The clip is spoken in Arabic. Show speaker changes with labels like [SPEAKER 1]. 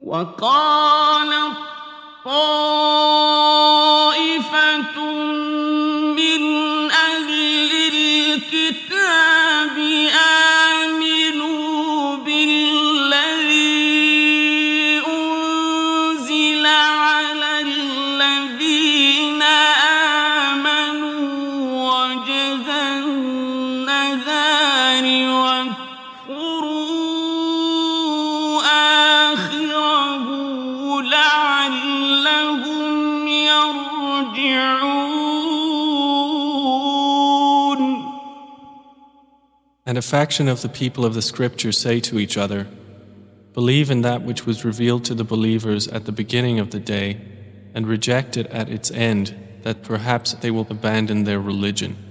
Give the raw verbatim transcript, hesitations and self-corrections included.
[SPEAKER 1] وقالت طائفة من أهل الكتاب آمنوا بالذي أنزل على الذين آمنوا وجه النهار واكفروا آخره لعلهم يرجعون.
[SPEAKER 2] And a faction of the people of the scripture say to each other, believe in that which was revealed to the believers at the beginning of the day, and reject it at its end, that perhaps they will abandon their religion.